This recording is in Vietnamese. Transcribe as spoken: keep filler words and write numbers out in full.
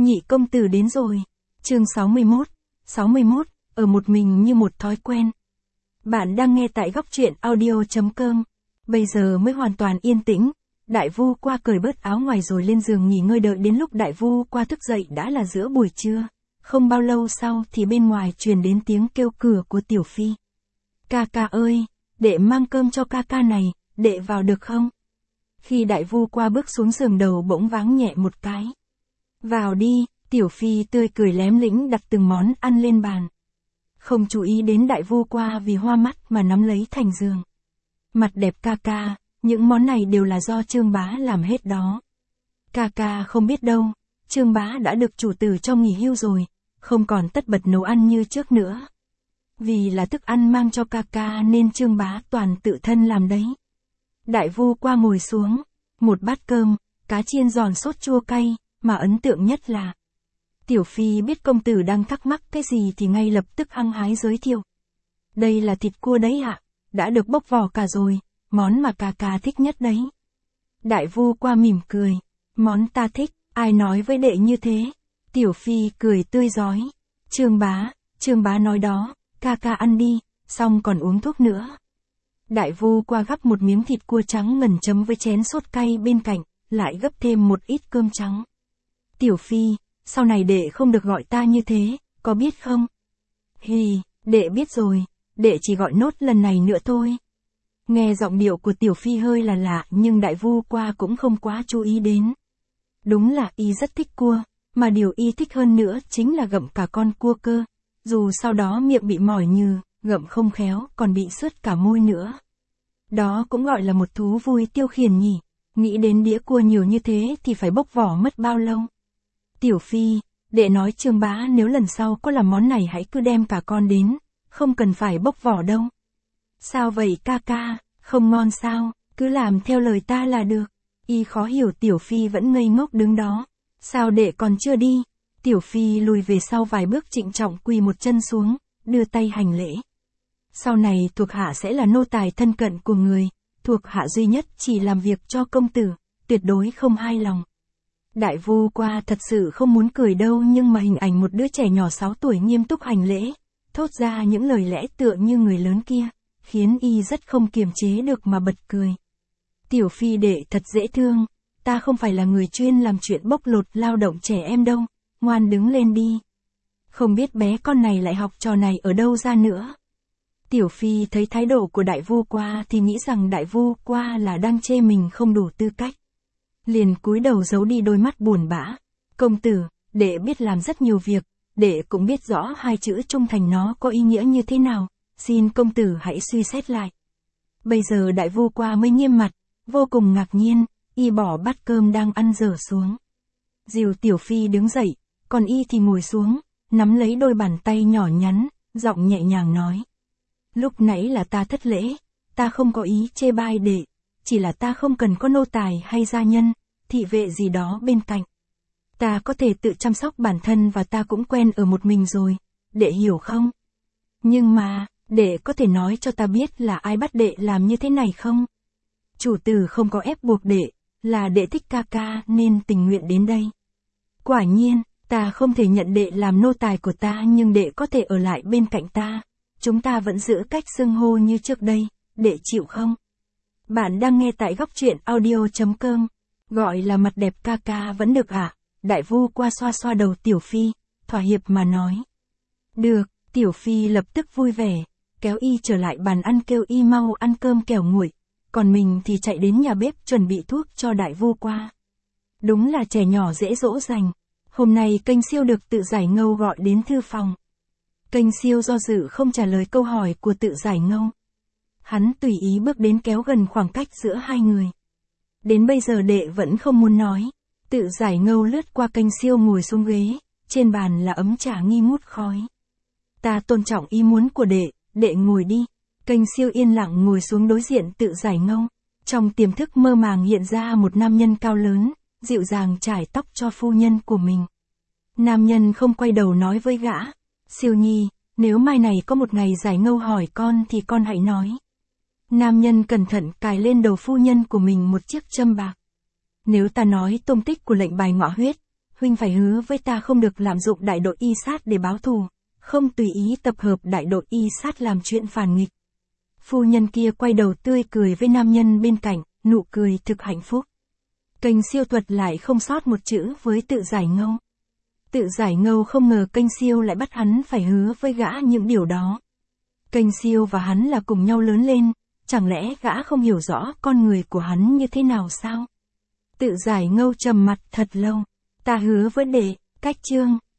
Nhị công tử đến rồi. Chương sáu mươi mốt. sáu mươi mốt, ở một mình như một thói quen. Bạn đang nghe tại góc truyện audio chấm com. Bây giờ mới hoàn toàn yên tĩnh. Đại Vu qua cởi bớt áo ngoài rồi lên giường nghỉ ngơi, đợi đến lúc Đại Vu qua thức dậy đã là giữa buổi trưa. Không bao lâu sau thì bên ngoài truyền đến tiếng kêu cửa của Tiểu Phi. Ca ca ơi, đệ mang cơm cho ca ca này, đệ vào được không? Khi Đại Vu qua bước xuống giường, đầu bỗng váng nhẹ một cái. Vào đi, Tiểu Phi tươi cười lém lĩnh đặt từng món ăn lên bàn. Không chú ý đến Đại Vu qua vì hoa mắt mà nắm lấy thành giường. Mặt đẹp ca ca, những món này đều là do Trương Bá làm hết đó. Ca ca không biết đâu, Trương Bá đã được chủ tử cho nghỉ hưu rồi, không còn tất bật nấu ăn như trước nữa. Vì là thức ăn mang cho ca ca nên Trương Bá toàn tự thân làm đấy. Đại Vu qua ngồi xuống, một bát cơm, cá chiên giòn sốt chua cay, mà ấn tượng nhất là Tiểu Phi biết công tử đang thắc mắc cái gì thì ngay lập tức hăng hái giới thiệu. Đây là thịt cua đấy ạ, đã được bóc vỏ cả rồi, món mà ca ca thích nhất đấy. Đại Vu qua mỉm cười, món ta thích, ai nói với đệ như thế? Tiểu Phi cười tươi rói. Trương Bá, Trương Bá nói đó, ca ca ăn đi, xong còn uống thuốc nữa. Đại Vu qua gắp một miếng thịt cua trắng ngần chấm với chén sốt cay bên cạnh, lại gấp thêm một ít cơm trắng. Tiểu Phi, sau này đệ không được gọi ta như thế, có biết không? Hì, đệ biết rồi, đệ chỉ gọi nốt lần này nữa thôi. Nghe giọng điệu của Tiểu Phi hơi là lạ nhưng Đại Vu qua cũng không quá chú ý đến. Đúng là y rất thích cua, mà điều y thích hơn nữa chính là gặm cả con cua cơ. Dù sau đó miệng bị mỏi nhừ, gặm không khéo còn bị sướt cả môi nữa. Đó cũng gọi là một thú vui tiêu khiển nhỉ. Nghĩ đến đĩa cua nhiều như thế thì phải bóc vỏ mất bao lâu. Tiểu Phi, đệ nói Trương Bá nếu lần sau có làm món này hãy cứ đem cả con đến, không cần phải bóc vỏ đâu. Sao vậy ca ca, không ngon sao, cứ làm theo lời ta là được. Y khó hiểu Tiểu Phi vẫn ngây ngốc đứng đó. Sao đệ còn chưa đi? Tiểu Phi lùi về sau vài bước trịnh trọng quỳ một chân xuống, đưa tay hành lễ. Sau này thuộc hạ sẽ là nô tài thân cận của người, thuộc hạ duy nhất chỉ làm việc cho công tử, tuyệt đối không hai lòng. Đại Vu qua thật sự không muốn cười đâu nhưng mà hình ảnh một đứa trẻ nhỏ sáu tuổi nghiêm túc hành lễ, thốt ra những lời lẽ tựa như người lớn kia, khiến y rất không kiềm chế được mà bật cười. Tiểu Phi đệ thật dễ thương, ta không phải là người chuyên làm chuyện bóc lột lao động trẻ em đâu, ngoan đứng lên đi. Không biết bé con này lại học trò này ở đâu ra nữa. Tiểu Phi thấy thái độ của Đại Vu qua thì nghĩ rằng Đại Vu qua là đang chê mình không đủ tư cách. Liền cúi đầu giấu đi đôi mắt buồn bã. Công tử, đệ biết làm rất nhiều việc, đệ cũng biết rõ hai chữ trung thành nó có ý nghĩa như thế nào, xin công tử hãy suy xét lại. Bây giờ Đại Vu qua mới nghiêm mặt, vô cùng ngạc nhiên, y bỏ bát cơm đang ăn dở xuống. Dìu Tiểu Phi đứng dậy, còn y thì ngồi xuống, nắm lấy đôi bàn tay nhỏ nhắn, giọng nhẹ nhàng nói. Lúc nãy là ta thất lễ, ta không có ý chê bai đệ, chỉ là ta không cần có nô tài hay gia nhân, thị vệ gì đó bên cạnh. Ta có thể tự chăm sóc bản thân và ta cũng quen ở một mình rồi, đệ hiểu không? Nhưng mà, đệ có thể nói cho ta biết là ai bắt đệ làm như thế này không? Chủ tử không có ép buộc đệ, là đệ thích ca ca nên tình nguyện đến đây. Quả nhiên, ta không thể nhận đệ làm nô tài của ta nhưng đệ có thể ở lại bên cạnh ta. Chúng ta vẫn giữ cách xưng hô như trước đây, đệ chịu không? Bạn đang nghe tại góc truyện audio chấm com. Gọi là mặt đẹp ca ca vẫn được ạ. À? Đại Vu qua xoa xoa đầu Tiểu Phi, thỏa hiệp mà nói. Được, Tiểu Phi lập tức vui vẻ, kéo y trở lại bàn ăn kêu y mau ăn cơm kẻo nguội. Còn mình thì chạy đến nhà bếp chuẩn bị thuốc cho Đại Vu qua. Đúng là trẻ nhỏ dễ dỗ dành. Hôm nay kênh siêu được Tự Giải Ngâu gọi đến thư phòng. Kênh siêu do dự không trả lời câu hỏi của Tự Giải Ngâu. Hắn tùy ý bước đến kéo gần khoảng cách giữa hai người. Đến bây giờ đệ vẫn không muốn nói. Tự Giải Ngâu lướt qua kênh siêu ngồi xuống ghế, trên bàn là ấm trà nghi ngút khói. Ta tôn trọng ý muốn của đệ, đệ ngồi đi. Kênh siêu yên lặng ngồi xuống đối diện Tự Giải Ngâu. Trong tiềm thức mơ màng hiện ra một nam nhân cao lớn, dịu dàng trải tóc cho phu nhân của mình. Nam nhân không quay đầu nói với gã. Siêu nhi, nếu mai này có một ngày Giải Ngâu hỏi con thì con hãy nói. Nam nhân cẩn thận cài lên đầu phu nhân của mình một chiếc châm bạc. Nếu ta nói tung tích của lệnh bài ngọ huyết, huynh phải hứa với ta không được lạm dụng đại đội y sát để báo thù, không tùy ý tập hợp đại đội y sát làm chuyện phản nghịch. Phu nhân kia quay đầu tươi cười với nam nhân bên cạnh, nụ cười thực hạnh phúc. Kênh siêu thuật lại không sót một chữ với Tự Giải Ngâu. Tự Giải Ngâu không ngờ kênh siêu lại bắt hắn phải hứa với gã những điều đó. Kênh siêu và hắn là cùng nhau lớn lên, chẳng lẽ gã không hiểu rõ con người của hắn như thế nào sao? Tự Giải Ngâu trầm mặt thật lâu. Ta hứa với đệ, cách chương.